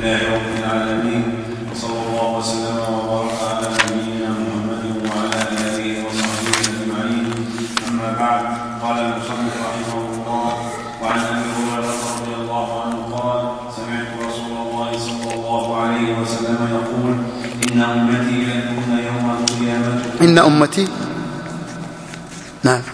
لله رب العالمين، وصلى الله وسلم وبارك على نبينا محمد وعلى آله وصحبه أجمعين. أما بعد، قال المصنف رحمه الله: وعن أبي هريرة رضي الله عنه قال: سمعت رسول الله صلى الله عليه وسلم يقول: إن أمتي يأتون يوم القيامة. إن أمتي نعم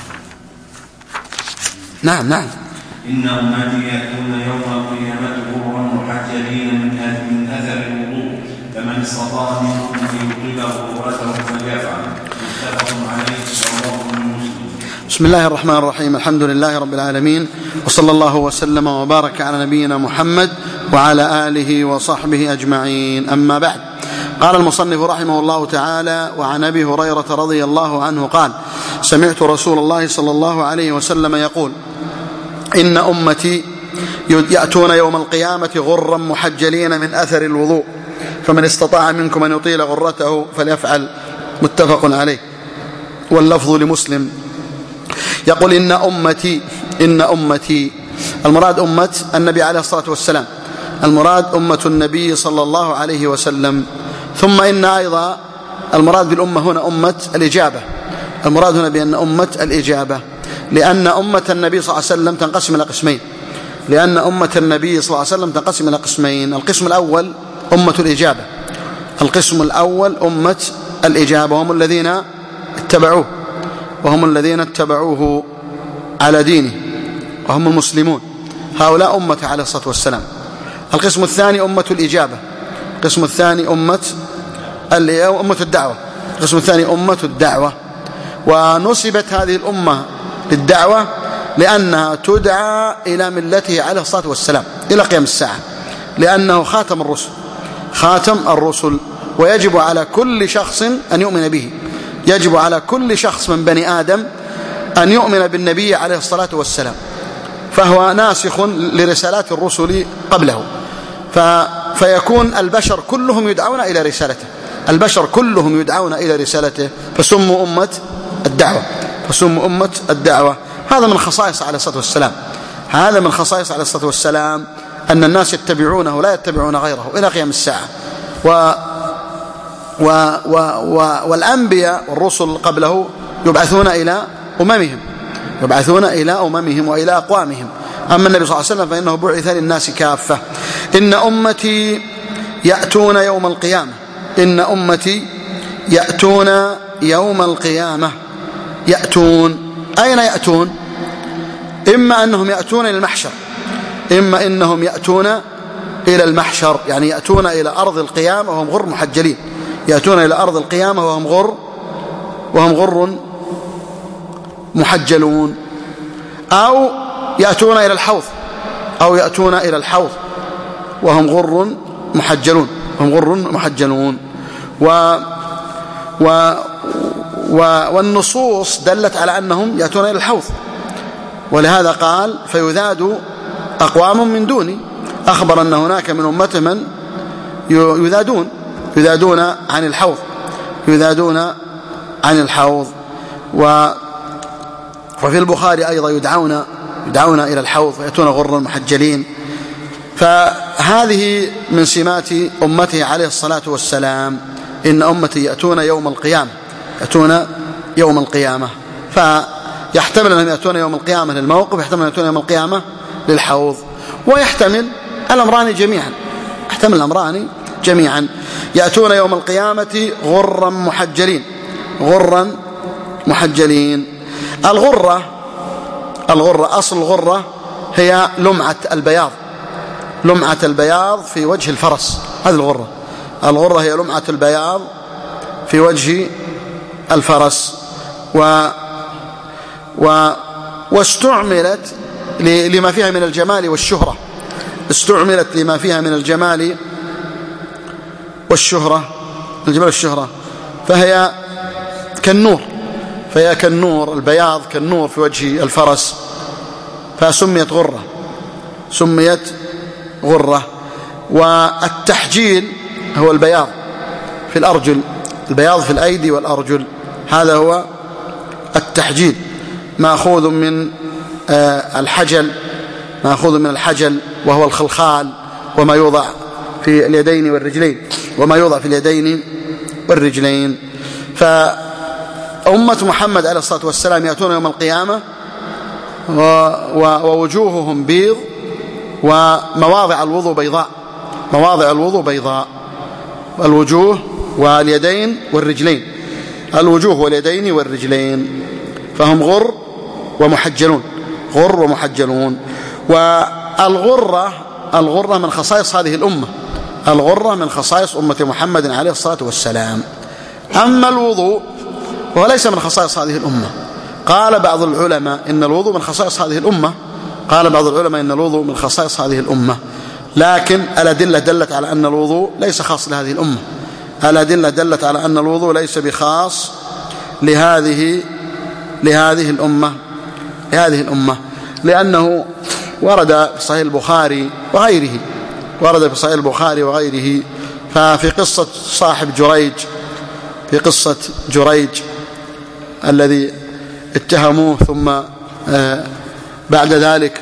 إن أمتي يأتون يوم القيامة غرا محجلين من أثر الوضوء، فمن استطاع منكم أن يطيل غرته فليفعل. متفق عليه، رواه مسلم. بسم الله الرحمن الرحيم. الحمد لله رب العالمين، وصلى الله وسلم وبارك على نبينا محمد وعلى آله وصحبه أجمعين. أما بعد، قال المصنف رحمه الله تعالى: وعن أبي هريرة رضي الله عنه قال: سمعت رسول الله صلى الله عليه وسلم يقول: إن أمتي يأتون يوم القيامة غرا محجلين من أثر الوضوء، فمن استطاع منكم أن يطيل غرته فليفعل. متفق عليه، واللفظ لمسلم. يقول: إن أمتي المراد أمة النبي عليه الصلاة والسلام، المراد أمة النبي صلى الله عليه وسلم. ثم إن أيضا المراد بالأمة هنا أمة الإجابة، المراد هنا بأن أمة الإجابة، لأن أمة النبي صلى الله عليه وسلم تنقسم إلى قسمين، لأن أمة النبي صلى الله عليه وسلم تنقسم إلى قسمين. القسم الأول أمة الإجابة، القسم الأول أمة الإجابة، وهم الذين اتبعوه على دينه، وهم المسلمون، هؤلاء أمة عليه الصلاة والسلام. القسم الثاني أمة الإجابة، القسم الثاني أمة الدعوة، القسم الثاني أمة الدعوة. ونسبت هذه الأمة للدعوة لأنها تدعى إلى ملته عليه الصلاة والسلام إلى قيام الساعة، لأنه خاتم الرسل، ويجب على كل شخص أن يؤمن به، يجب على كل شخص من بني آدم أن يؤمن بالنبي عليه الصلاة والسلام، فهو ناسخ لرسالات الرسل قبله، فيكون البشر كلهم يدعون إلى رسالته، البشر كلهم يدعون إلى رسالته، فسموا أمة الدعوة. هذا من خصائص عليه الصلاة والسلام، هذا من خصائص عليه الصلاة والسلام، أن الناس يتبعونه لا يتبعون غيره إلى قيام الساعة. والأنبياء والرسل قبله يبعثون إلى أممهم وإلى أقوامهم. أما النبي صلى الله عليه وسلم فإنه بعث للناس كافة. إن أمتي يأتون يوم القيامة، إن أمتي يأتون يوم القيامة. أين يأتون؟ إما أنهم يأتون إلى المحشر، إما أنهم يأتون إلى المحشر، يعني يأتون إلى أرض القيامة وهم غر محجلين، يأتون إلى أرض القيامة وهم غر محجلون، أو يأتون إلى الحوض وهم غر محجلون. والنصوص دلت على أنهم يأتون إلى الحوض، ولهذا قال: فيذاد أقوام من دوني. أخبر أن هناك من أمته من يذادون عن الحوض. وفي البخاري أيضا يدعون إلى الحوض ويأتون غرا محجلين. فهذه من سمات أمته عليه الصلاة والسلام: إن أمتي يأتون يوم القيامة. فيحتمل أنهم يأتون يوم القيامة للموقف، يحتمل أن يأتون يوم القيامة للحوض، ويحتمل الأمران جميعا. يأتون يوم القيامة غرا محجلين. الغرة أصل الغرة هي لمعة البياض في وجه الفرس، هذه الغرة هي لمعة البياض في وجه الفرس. واستعملت لما فيها من الجمال والشهرة، فهي كالنور، البياض كالنور في وجه الفرس، فسميت غرة. والتحجيل هو البياض في الأرجل، البياض في الأيدي والأرجل، هذا هو التحجيل، مأخوذ من الحجل، وهو الخلخال وما يوضع في اليدين والرجلين، وما يوضع في اليدين والرجلين. فأمة محمد عليه الصلاة والسلام يأتون يوم القيامة ووجوههم بيض ومواضع الوضوء بيضاء، مواضع الوضوء بيضاء، الوجوه واليدين والرجلين، الوجوه واليدين والرجلين، فهم غر ومحجلون، غر ومحجلون. والغرة من خصائص هذه الأمة، الغرة من خصائص أمة محمد عليه الصلاة والسلام. أما الوضوء وهو ليس من خصائص هذه الأمة. قال بعض العلماء إن الوضوء من خصائص هذه الأمة، قال بعض العلماء إن الوضوء من خصائص هذه الأمة، لكن الأدلة دلت على أن الوضوء ليس خاص لهذه الأمة، الأدلة دلت على أن الوضوء ليس بخاص لهذه الأمة، لأنه ورد في صحيح البخاري وغيره، ورد في صحيح البخاري وغيره، ففي قصة صاحب جريج، في قصة جريج الذي اتهموه ثم بعد ذلك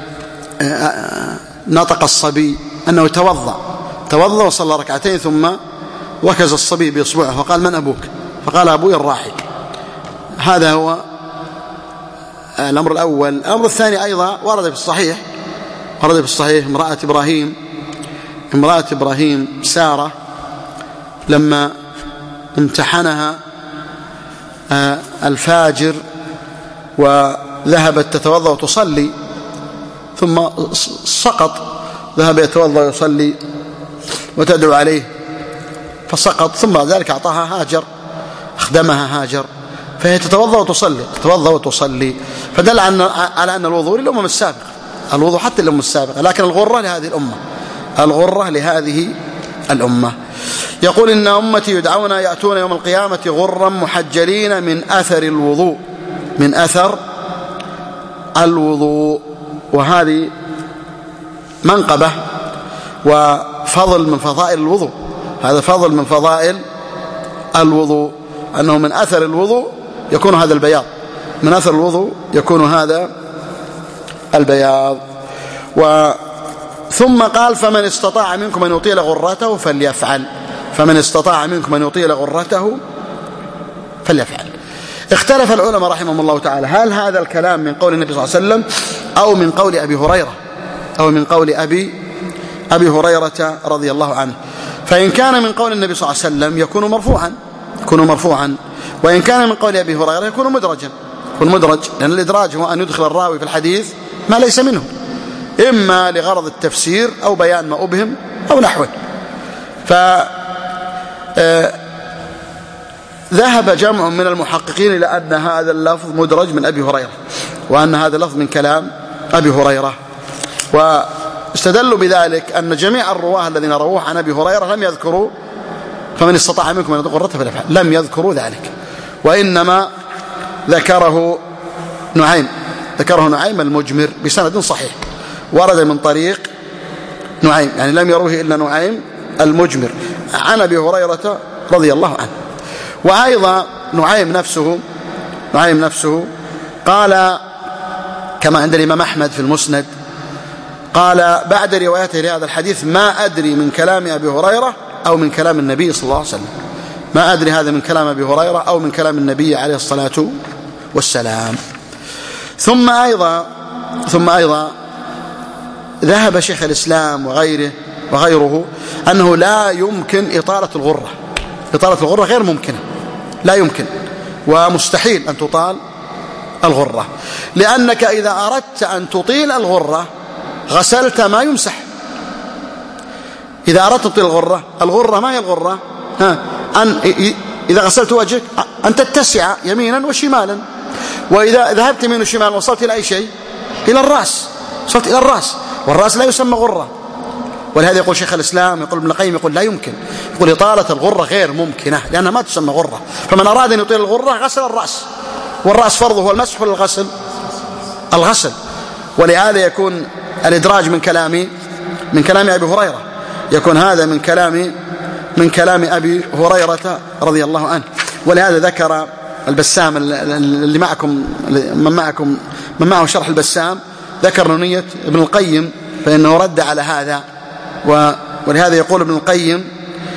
نطق الصبي أنه توضأ وصلى ركعتين ثم وكز الصبي بإصبعه فقال: من أبوك؟ فقال: أبوي الراحل. هذا هو الأمر الأول. الأمر الثاني أيضا ورد في الصحيح امرأة إبراهيم سارة لما امتحنها الفاجر وذهبت تتوضأ وتصلي ثم سقط، ذهب يتوضأ ويصلي وتدعو عليه فسقط، ثم بعد ذلك أعطاها هاجر، أخدمها هاجر، فهي تتوضأ وتصلي، فدل على أن الوضوء للأمم السابقة، الوضوء حتى للأمم السابقة، لكن الغرة لهذه الأمة. يقول: إن أمتي يأتون يوم القيامة غرا محجلين من أثر الوضوء. وهذه منقبة وفضل من فضائل الوضوء، هذا فضل من فضائل الوضوء، أنه من أثر الوضوء يكون هذا البياض، من أثر الوضوء يكون هذا البياض. ثم قال: فمن استطاع منكم أن يطيل غرته فليفعل، فمن استطاع منكم أن يطيل غرته فليفعل. اختلف العلماء رحمهم الله تعالى، هل هذا الكلام من قول النبي صلى الله عليه وسلم أو من قول أبي هريرة، أو من قول أبي هريرة رضي الله عنه؟ فإن كان من قول النبي صلى الله عليه وسلم يكون مرفوعا، وإن كان من قول أبي هريرة يكون مدرج، لأن الإدراج هو أن يدخل الراوي في الحديث ما ليس منه، إما لغرض التفسير أو بيان ما أبهم أو نحوه. ذهب جمع من المحققين إلى أن هذا اللفظ مدرج من أبي هريرة، وأن هذا اللفظ من كلام أبي هريرة، واستدلوا بذلك أن جميع الرواه الذين رووه عن أبي هريرة لم يذكروا فمن استطاع منكم أن يطيل غرته فليفعل، لم يذكروا ذلك، وإنما ذكره نعيم المجمر بسند صحيح، ورد من طريق نعيم، يعني لم يروه إلا نعيم المجمر عن أبي هريرة رضي الله عنه. وأيضا نعيم نفسه قال كما عند الإمام أحمد في المسند، قال بعد روايته لهذا الحديث: ما أدري من كلام أبي هريرة أو من كلام النبي صلى الله عليه وسلم، ما أدري هذا من كلام أبي هريرة أو من كلام النبي عليه الصلاة والسلام. ثم أيضا ذهب شيخ الإسلام وغيره أنه لا يمكن إطالة الغرة غير ممكنة، لا يمكن ومستحيل أن تطال الغرة، لأنك إذا أردت أن تطيل الغرة غسلت ما يمسح. إذا أردت تطيل الغرة ما هي الغرة؟ إذا غسلت وجهك أن تتسع يمينا وشمالا، وإذا ذهبت يمين وشمال وصلت إلى أي شيء؟ إلى الرأس، وصلت إلى الرأس، والرأس لا يسمى غرة. ولهذا يقول شيخ الإسلام، يقول ابن القيم، يقول لا يمكن، يقول إطالة الغرة غير ممكنة لأنها ما تسمى غرة. فمن أراد أن يطيل الغرة غسل الرأس، والرأس فرضه هو المسح ولا الغسل. ولهذا يكون الإدراج من كلام أبي هريرة، يكون هذا من كلام أبي هريرة رضي الله عنه. ولهذا ذكر البسام اللي معكم من معه شرح البسام، ذكر نونية ابن القيم، فإنه رد على هذا ولهذا يقول ابن القيم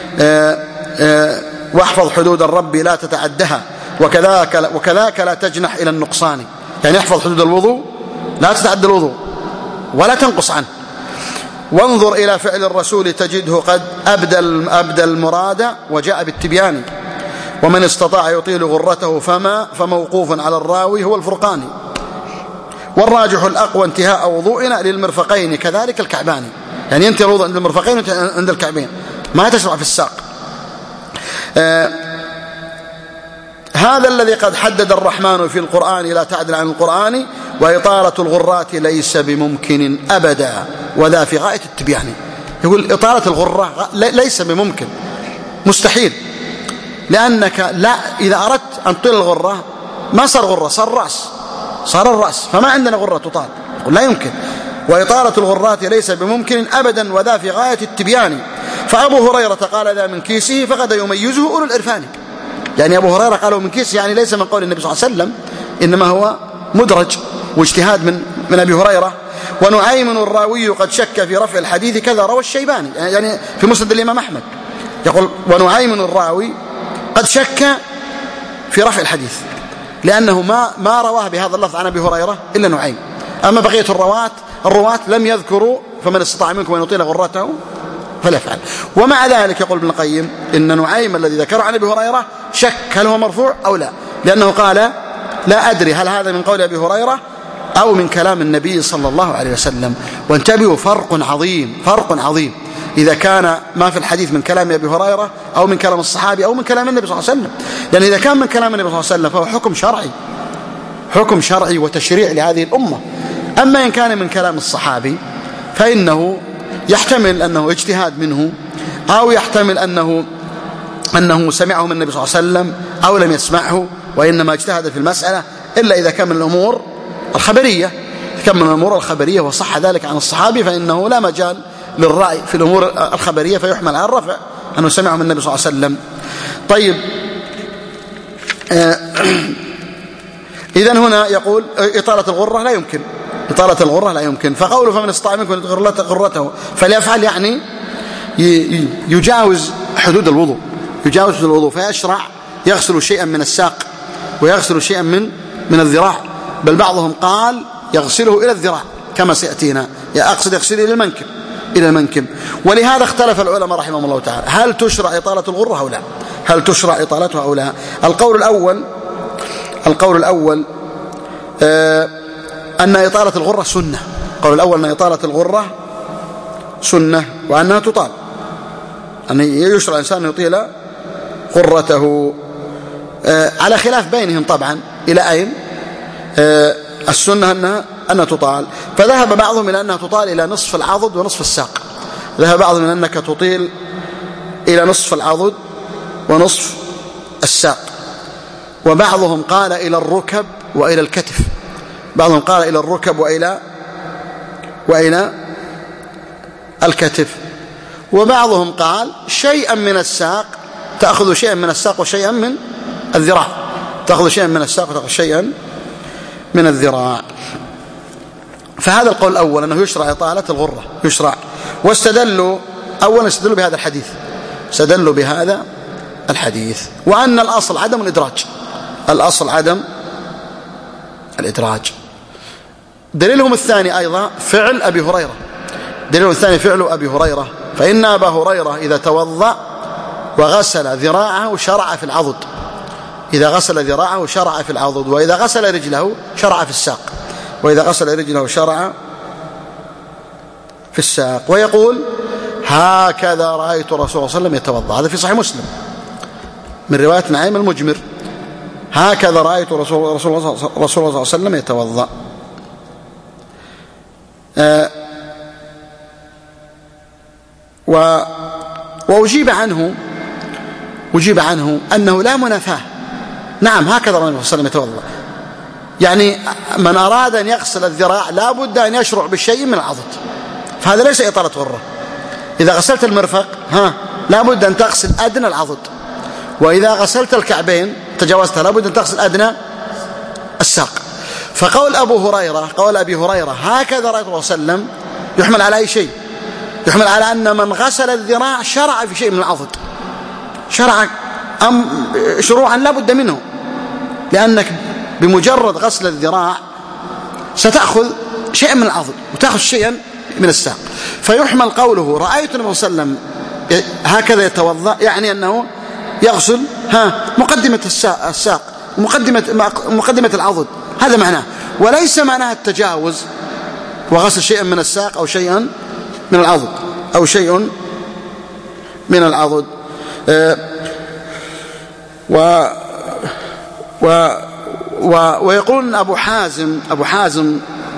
واحفظ حدود الرب لا تتعدها وكذاك لا تجنح إلى النقصان. يعني احفظ حدود الوضوء لا تتعدى الوضوء ولا تنقص عنه. وانظر إلى فعل الرسول تجده قد أبدى المراد وجاء بالتبيان. ومن استطاع يطيل غرته فموقوف على الراوي هو الفرقاني. والراجح الأقوى انتهاء وضوئنا للمرفقين كذلك الكعبان. يعني ينتهي الوضوء عند المرفقين عند الكعبين، ما تشرع في الساق. هذا الذي قد حدد الرحمن في القرآن لا تعدل عن القرآن. وإطالة الغرات ليس بممكن أبدا وذا في غاية التبيان. يقول إطالة الغرة ليس بممكن، مستحيل، لأنك لا إذا أردت أن تطيل الغرة ما صار غرة، صار الرأس، فما عندنا غرة تطال، لا يمكن. وإطالة الغرات ليس بممكن أبدا وذا في غاية التبيان. فأبو هريرة قال ذا من كيسه فقد يميزه أولو الإرفان. يعني أبو هريرة قالوا من كيسه، يعني ليس من قول النبي صلى الله عليه وسلم، إنما هو مدرج واجتهاد من أبي هريرة. ونعيم الراوي قد شك في رفع الحديث كذا روى الشيباني، يعني في مسند الإمام أحمد يقول ونعيم الراوي قد شك في رفع الحديث، لأنه ما رواه بهذا اللفظ عن أبي هريرة إلا نعيم. أما بقية الرواة لم يذكروا فمن استطاع منكم أن يطيل غرته فليفعل. ومع ذلك يقول ابن القيم إن نعيم الذي ذكره عن أبي هريرة شك هل هو مرفوع أو لا، لأنه قال لا أدري هل هذا من قول أبي هريرة أو من كلام النبي صلى الله عليه وسلم. وانتبهوا، فرق عظيم إذا كان ما في الحديث من كلام أبي هريرة أو من كلام الصحابي أو من كلام النبي صلى الله عليه وسلم. لأن إذا كان من كلام النبي صلى الله عليه وسلم فهو حكم شرعي وتشريع لهذه الأمة. أما إن كان من كلام الصحابي فإنه يحتمل أنه اجتهاد منه، أو يحتمل أنه سمعه من النبي صلى الله عليه وسلم أو لم يسمعه وإنما اجتهد في المسألة، إلا إذا كان من الأمور الخبرية وصح ذلك عن الصحابي، فإنه لا مجال للرأي في الأمور الخبرية فيحمل على الرفع أنه سمعه من النبي صلى الله عليه وسلم. طيب، إذن هنا يقول إطالة الغرة لا يمكن. فقوله فمن استطاع منكم أن يطيل غرته فليفعل، يعني يجاوز حدود الوضوء فيشرع يغسل شيئا من الساق ويغسل شيئا من الذراع، بل بعضهم قال يغسله إلى الذراع كما سيأتينا، أقصد يغسله إلى المنكب. ولهذا اختلف العلماء رحمهم الله تعالى هل تشرع إطالة الغرة أو لا، إطالتها أو لا. القول الأول أن إطالة الغرة سنة. القول الأول أن إطالة الغرة سنة وأنها تطال، أن يشرع الإنسان أن يطيل غرته، على خلاف بينهم طبعا إلى أين السنة أنها تطال. فذهب بعضهم إلى أنها تطال إلى نصف العضد ونصف الساق، ذهب بعضهم إلى أنك تطيل إلى نصف العضد ونصف الساق، وبعضهم قال إلى الركب وإلى الكتف، بعضهم قال إلى الركب وإلى الكتف، وبعضهم قال شيئا من الساق، تأخذ شيئا من الساق وشيئا من الذراع، تأخذ شيئا من الساق وتأخذ شيئا من الذراع. فهذا القول الأول أنه يشرع إطالة الغرة، يشرع. واستدلوا بهذا الحديث، وأن الأصل عدم الإدراج. دليلهم الثاني أيضا فعل أبي هريرة، فإن أبا هريرة إذا توضأ وغسل ذراعه شرع في العضد، وإذا غسل رجله شرع في الساق، ويقول هكذا رأيت رسول الله صلى الله عليه وسلم يتوضأ. هذا في صحيح مسلم من رواية نعيم المجمر، هكذا رأيت رسول الله صلى الله عليه وسلم يتوضأ. وأجيب عنه أنه لا منافاة. نعم، هكذا رأى النبي صلى الله عليه وسلم يتوضأ، يعني من أراد أن يغسل الذراع لا بد أن يشرع بالشيء من العضد، فهذا ليس إطالة غرة. إذا غسلت المرفق لا بد أن تغسل أدنى العضد، وإذا غسلت الكعبين تجاوزتها لا بد أن تغسل أدنى الساق. فقول أبي هريرة هكذا رأيت الله صلى الله عليه وسلم يحمل على أي شيء؟ يحمل على أن من غسل الذراع شرع في شيء من العضد، شرع شروعا لا بد منه، لأنك بمجرد غسل الذراع ستأخذ شيئا من العضد وتأخذ شيئا من الساق. فيحمل قوله رأيت النبي صلى الله عليه وسلم هكذا يتوضأ، يعني أنه يغسل مقدمة الساق مقدمة العضد، هذا معناه، وليس معناه التجاوز وغسل شيئا من الساق أو شيئا من العضد أو شيء من العضد. ويقول أبو حازم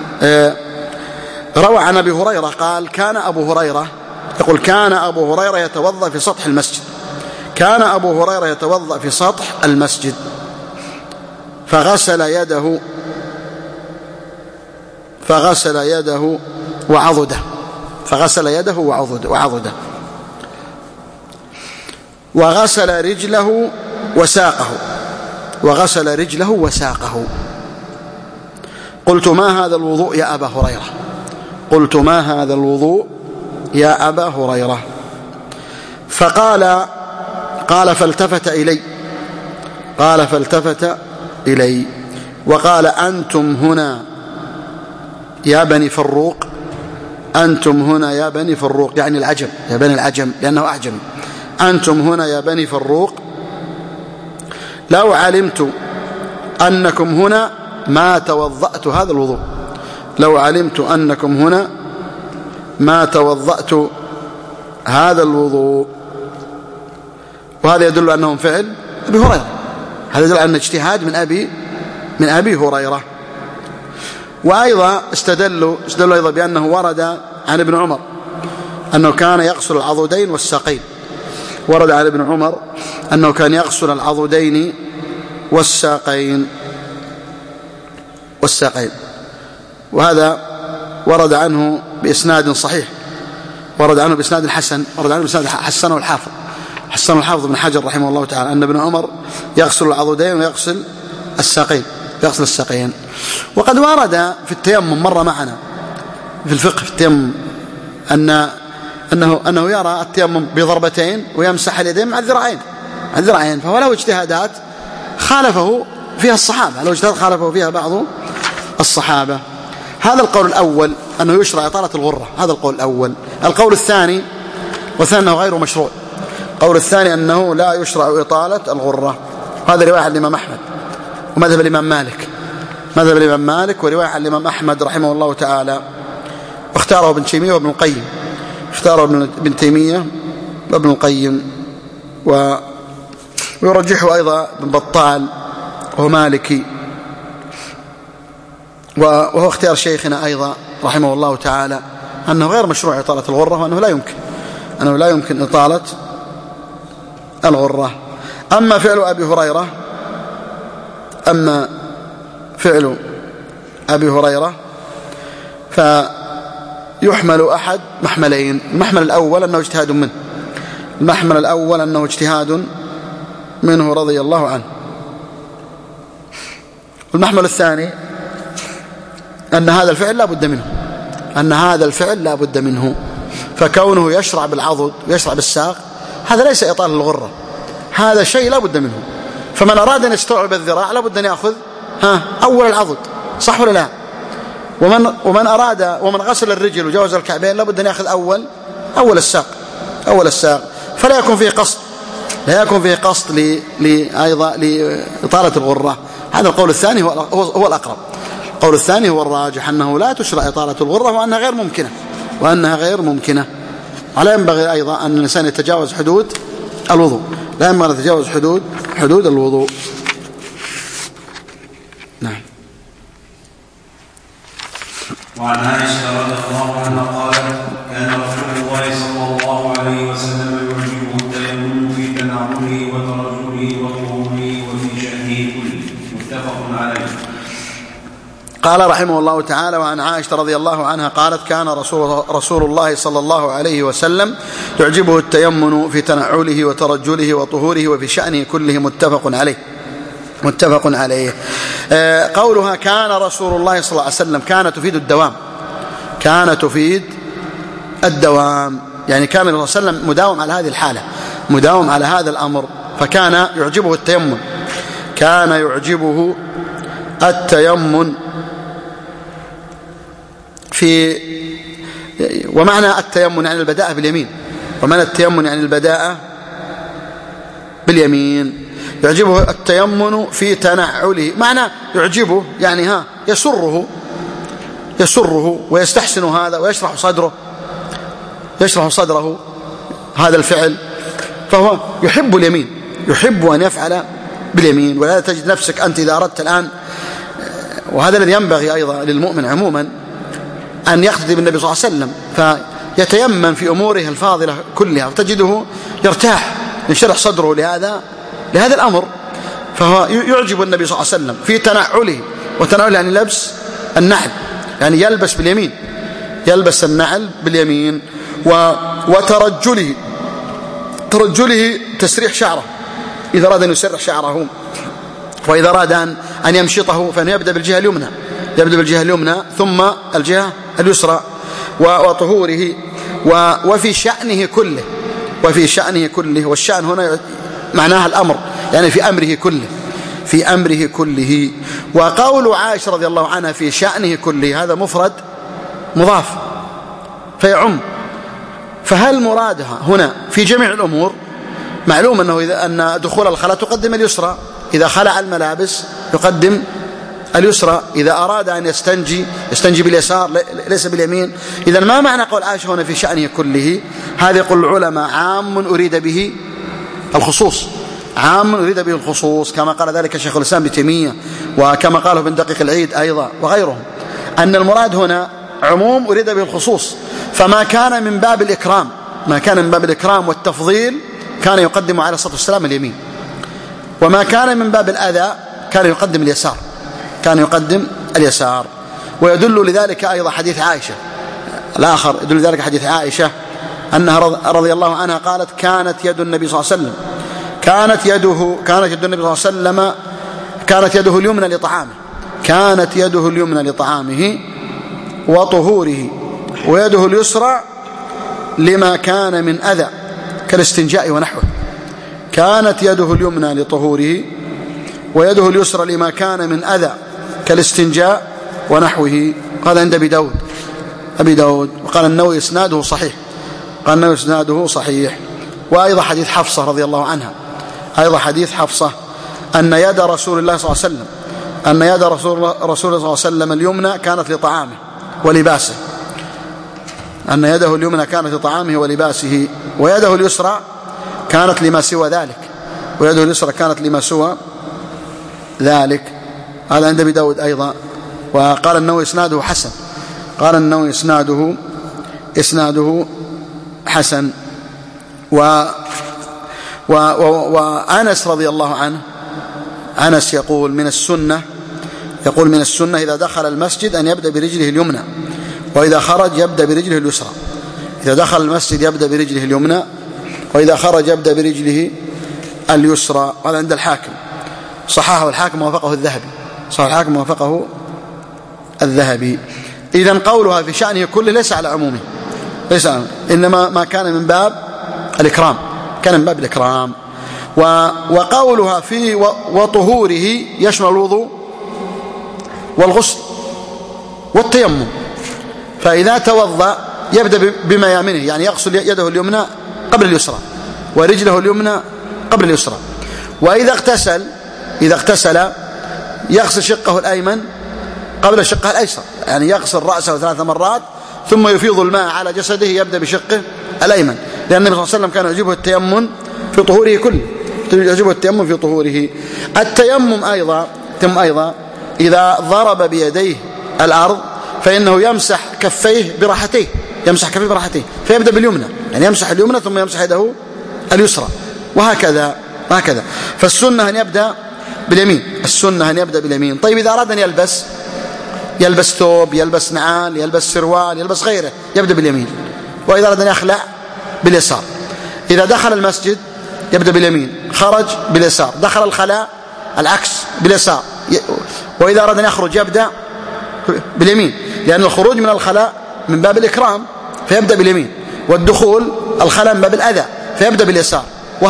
روى عن أبي هريرة قال كان أبو هريرة يتوضأ في سطح المسجد، كان أبو هريرة يتوضأ في سطح المسجد فغسل يده وعضده، وغسل رجله وساقه. قلت ما هذا الوضوء يا أبا هريرة؟ فقال فالتفت إلي وقال أنتم هنا يا بني فروق، يعني العجم، يا بني العجم لأنه أعجمي، أنتم هنا يا بني فروق لو علمت أنكم هنا ما توضأت هذا الوضوء، لو علمت أنكم هنا ما توضأت هذا الوضوء. وهذا يدل أنهم فعل أبي هريرة، هذا يدل أن اجتهاد من أبي هريرة. وأيضا استدلوا أيضا بأنه ورد عن ابن عمر أنه كان يغسل العضدين والساقين، ورد عن ابن عمر أنه كان يغسل العضدين والساقين، وهذا ورد عنه بإسناد صحيح، ورد عنه بإسناد حسن، حسنه الحافظ بن حجر رحمه الله تعالى، أن ابن عمر يغسل العضدين ويغسل الساقين. وقد ورد في التيمم مر معنا في الفقه في التيمم أنه يرى التيمم بضربتين ويمسح اليدين مع الذراعين، فهو له اجتهادات خالفه فيها بعض الصحابة. هذا القول الأول أنه يشرع إطالة الغرة، هذا القول الأول. القول الثاني أنه غير مشروع، القول الثاني أنه لا يشرع إطالة الغرة، هذا رواية عن الإمام أحمد ومذهب الإمام مالك ورواية عن الإمام أحمد رحمه الله تعالى، واختاره ابن تيمية وابن القيم، ويرجحه أيضا ابن بطال وهو مالكي، وهو اختيار شيخنا أيضا رحمه الله تعالى أنه غير مشروع إطالة الغرة، وأنه لا يمكن إطالة الغرة. أما فعل أبي هريرة فيحمل أحد محملين، المحمل الأول أنه اجتهاد منه رضي الله عنه، المحمل الثاني أن هذا الفعل لا بد منه، فكونه يشرع بالعضد ويشرع بالساق هذا ليس إطالة الغرة، هذا شيء لا بد منه. فمن أراد أن يستوعب الذراع لا بد أن يأخذ أول العضد، صح ولا لا؟ ومن غسل الرجل وجاوز الكعبين لا بد أن يأخذ أول الساق، فلا يكون فيه قصد أيضا لإطالة الغرة. هذا القول الثاني هو الأقرب. القول الثاني هو الراجح أنه لا تشرع إطالة الغرة وأنها غير ممكنة. ولا ينبغي أيضا أن الإنسان يتجاوز حدود الوضوء، لا ينبغي أن يتجاوز حدود الوضوء. نعم. وعن عائشة رضي الله عنها قالت كان رسول الله صلى الله عليه وسلم يعجبه التيمم في تنعمه وترجله وطهوره وفي شأنه كله، متفق عليه. قال رحمه الله تعالى وعن عائشة رضي الله عنها قالت كان رسول الله صلى الله عليه وسلم يعجبه التيمم في تنعله وترجله وطهوره وفي شأنه كله، متفق عليه. قولها كان رسول الله صلى الله عليه وسلم كان تفيد الدوام، كان تفيد الدوام، يعني كان النبي صلى الله عليه وسلم مداوم على هذه الحالة، مداوم على هذا الأمر، فكان يعجبه التيمم، كان يعجبه التيمم في. ومعنى التيمم يعني البداءة باليمين، ومعنى التيمم يعني البداءة باليمين. يعجبه التيمم في تنعله، معنى يعجبه يعني يسره ويستحسن هذا ويشرح صدره هذا الفعل، فهو يحب اليمين، يحب أن يفعل باليمين. ولا تجد نفسك أنت إذا أردت الآن، وهذا الذي ينبغي أيضا للمؤمن عموما، أن يقتدي بالنبي صلى الله عليه وسلم فيتيمم في أموره الفاضلة كلها، وتجده يرتاح ينشرح صدره لهذا الأمر. فهو يعجب النبي صلى الله عليه وسلم في تنعله، وتنعله يعني لبس النعل، يعني يلبس باليمين، يلبس النعل باليمين. وترجله، ترجله تسريح شعره، إذا أراد أن يسرح شعره، وإذا أراد أن يمشطه فإنه يبدأ بالجهة اليمنى، يبدأ بالجهة اليمنى ثم الجهة اليسرى. وطهوره وفي شأنه كله، وفي شأنه كله، والشأن هنا معناها الأمر، يعني في أمره كله، في أمره كله. وقول عائشة رضي الله عنها في شأنه كله هذا مفرد مضاف فيعم، فهل مرادها هنا في جميع الأمور؟ معلوم أن دخول الخلاء تقدم اليسرى، إذا خلع الملابس يقدم اليسرى، إذا أراد أن يستنجي باليسار ليس باليمين. إذا ما معنى قول عائشة هنا في شأنه كله؟ هذا يقول العلماء عام أريد به الخصوص، عام أريد به الخصوص، كما قال ذلك شيخ الإسلام ابن تيمية، وكما قاله ابن دقيق العيد أيضا وغيرهم، أن المراد هنا عموم أريد به الخصوص. فما كان من باب الإكرام، ما كان من باب الإكرام والتفضيل كان يقدم على الصلاة والسلام اليمين، وما كان من باب الأذى كان يقدم اليسار، كان يقدم اليسار. ويدل لذلك أيضا حديث عائشة الآخر، يدل لذلك حديث عائشة أنها رضي الله عنها قالت كانت يد النبي صلى الله عليه وسلم، كانت يد النبي صلى الله عليه وسلم، كانت يده اليمنى لطعامه، كانت يده اليمنى لطعامه وطهوره، ويده اليسرى لما كان من أذى كالاستنجاء ونحوه. كانت يده اليمنى لطهوره ويده اليسرى لما كان من أذى كالاستنجاء ونحوه. هذا عند أبي داود. وقال النووي إسناده صحيح، قال النووي إسناده صحيح. وأيضا حديث حفصة رضي الله عنها، أيضا حديث حفصة أن يد رسول الله صلى الله عليه وسلم، أن يد رسول الله صلى الله عليه وسلم اليمنى كانت لطعامه ولباسه، أن يده اليمنى كانت لطعامه ولباسه، ويده اليسرى كانت لما سوى ذلك، ويده اليسرى كانت لما سوى ذلك. هذا عند أبي داود أيضا. وقال النووي إسناده حسن، قال النووي إسناده حسن. وأنس رضي الله عنه، أنس يقول من السنة إذا دخل المسجد أن يبدأ برجله اليمنى، وإذا خرج يبدأ برجله اليسرى. إذا دخل المسجد يبدأ برجله اليمنى، وإذا خرج يبدأ برجله اليسرى. هذا عند الحاكم، صححه الحاكم ووافقه الذهبي، صححه الحاكم ووافقه الذهبي. إذن قولها في شأنه كله ليس على عمومه، ليس على عمومه، إنما ما كان من باب الإكرام، كان من باب الإكرام. وقولها في وطهوره يشمل الوضوء والغسل والتيمم. فإذا توضأ يبدأ بما يمينه، يعني يغسل يده اليمنى قبل اليسرى ورجله اليمنى قبل اليسرى. وإذا اغتسل يغسل شقه الأيمن قبل شقه الأيسر، يعني يغسل رأسه 3 مرات ثم يفيض الماء على جسده، يبدأ بشقه الأيمن، لأن النبي صلى الله عليه وسلم كان يعجبه التيمم في طهوره كله، يعجبه التيمم في طهوره. التيمم أيضا إذا ضرب بيديه الأرض فإنه يمسح كفيه براحتيه، فيبدأ باليمنى، يعني يمسح اليمنى ثم يمسح يده اليسرى، وهكذا. فالسنة أن يبدأ باليمين، طيب إذا أراد أن يلبس ثوب، يلبس نعال، يلبس سروال، يلبس غيره، يبدأ باليمين. وإذا أراد أن يخلع باليسار. إذا دخل المسجد يبدأ باليمين، خرج باليسار، دخل الخلاء العكس باليسار. وإذا أراد أن يخرج يبدأ باليمين، لأن الخروج من الخلاء من باب الإكرام، فيبدأ باليمين، والدخول الخلاء من باب الأذى فيبدأ باليسار،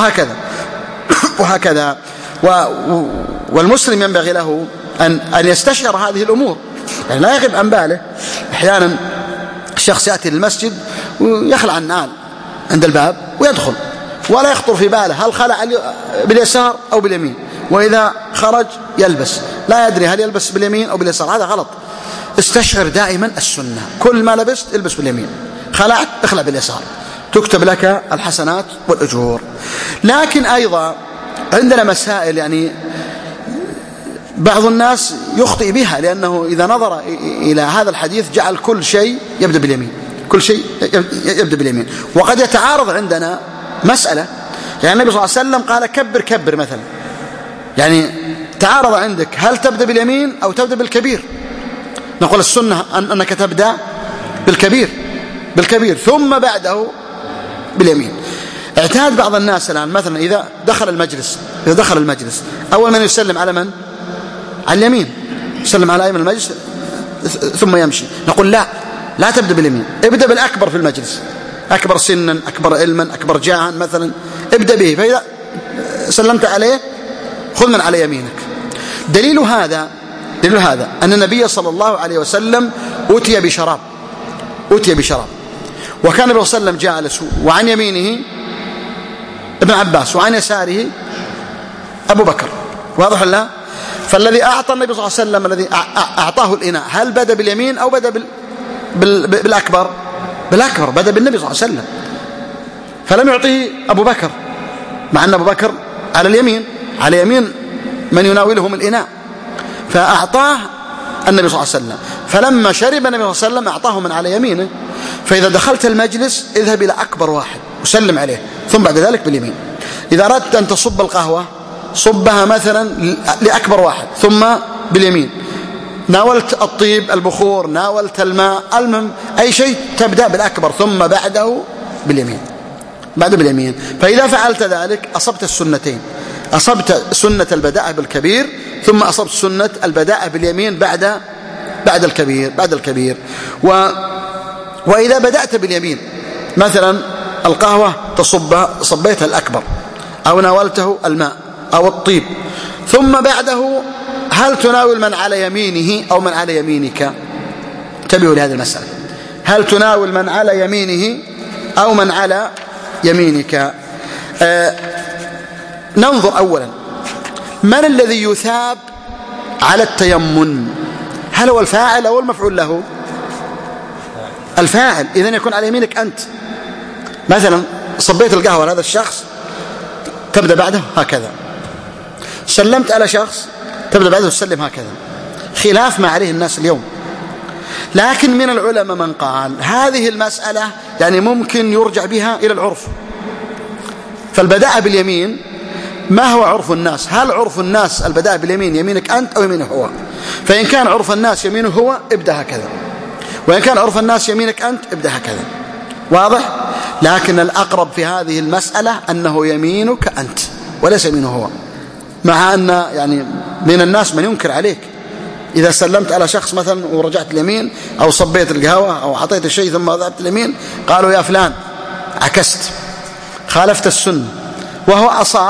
وهكذا. والمسلم ينبغي له أن يستشعر هذه الأمور، يعني لا يغيب عن باله. أحيانا الشخص يأتي للمسجد ويخلع النعال عند الباب ويدخل، ولا يخطر في باله هل خلع باليسار أو باليمين، وإذا خرج يلبس لا يدري هل يلبس باليمين أو باليسار. هذا غلط. استشعر دائما السنة، كل ما لبست البس باليمين، خلعت اخلع باليسار، تكتب لك الحسنات والأجور. لكن أيضا عندنا مسائل يعني بعض الناس يخطئ بها، لأنه إذا نظر إلى هذا الحديث جعل كل شيء يبدأ باليمين، كل شيء يبدأ باليمين. وقد يتعارض عندنا مسألة، يعني النبي صلى الله عليه وسلم قال كبر كبر مثلا، يعني تعارض عندك هل تبدأ باليمين أو تبدأ بالكبير؟ نقول السنة أنك تبدأ بالكبير ثم بعده باليمين. اعتاد بعض الناس الآن مثلا إذا دخل المجلس أول من يسلم على من؟ على اليمين، يسلم على أيمن المجلس ثم يمشي. نقول لا تبدأ باليمين، ابدأ بالأكبر في المجلس، أكبر سنا، أكبر علما، أكبر جاها مثلا، ابدأ به، فإذا سلمت عليه خذ من على يمينك. دليل هذا أن النبي صلى الله عليه وسلم أتي بشراب، وكان النبي صلى الله عليه وسلم جالس وعن يمينه ابن عباس وعن يساره أبو بكر، واضح الله؟ فالذي أعطى النبي صلى الله عليه وسلم، الذي أعطاه الإناء، هل بدأ باليمين أو بدأ بالأكبر؟ بالأكبر، بدأ بالنبي صلى الله عليه وسلم، فلم يعطيه أبو بكر، مع أن أبو بكر على يمين من يناولهم الإناء، فأعطاه النبي صلى الله عليه وسلم. فلما شرب النبي صلى الله عليه وسلم أعطاه من على يمينه. فإذا دخلت المجلس اذهب إلى أكبر واحد وسلم عليه، ثم بعد ذلك باليمين. إذا أردت أن تصب القهوة صبها مثلا لأكبر واحد ثم باليمين. ناولت الطيب، البخور، ناولت الماء، المهم أي شيء تبدأ بالأكبر ثم بعده باليمين. فإذا فعلت ذلك أصبت السنتين، أصبت سنة البداء بالكبير ثم أصبت سنة البداء باليمين بعد الكبير. وإذا بدأت باليمين مثلا القهوة صبيتها الأكبر، أو ناولته الماء أو الطيب، ثم بعده هل تناول من على يمينه أو من على يمينك؟ انتبهوا لهذه المسألة، هل تناول من على يمينه أو من على يمينك؟ ننظر أولا من الذي يثاب على التيمم، هل هو الفاعل أو المفعول له؟ الفاعل، إذن يكون على يمينك أنت. مثلا صبيت القهوة لهذا الشخص تبدأ بعده هكذا، سلمت على شخص تبدأ بعده تسلم هكذا، خلاف ما عليه الناس اليوم. لكن من العلماء من قال هذه المسألة يعني ممكن يرجع بها إلى العرف، فالبداء باليمين ما هو عرف الناس؟ هل عرف الناس البداء باليمين يمينك أنت أو يمينه هو؟ فإن كان عرف الناس يمينه هو ابدأ هكذا، وإن كان عرف الناس يمينك أنت ابدأ هكذا، واضح؟ لكن الأقرب في هذه المسألة أنه يمينك أنت وليس يمينه هو، مع أن يعني من الناس من ينكر عليك إذا سلمت على شخص مثلا ورجعت اليمين، أو صبيت القهوة أو أعطيت الشيء ثم ذهبت اليمين، قالوا يا فلان عكست، خالفت السنة، وهو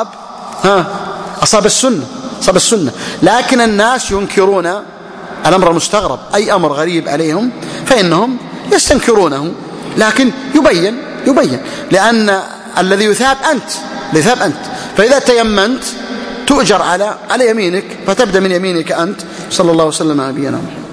أصاب السنة. لكن الناس ينكرون الأمر المستغرب، أي أمر غريب عليهم فإنهم يستنكرونه، لكن يبين لأن الذي يثاب أنت، فإذا تيمنت تؤجر على يمينك، فتبدأ من يمينك أنت. صلى الله وسلم على نبينا محمد.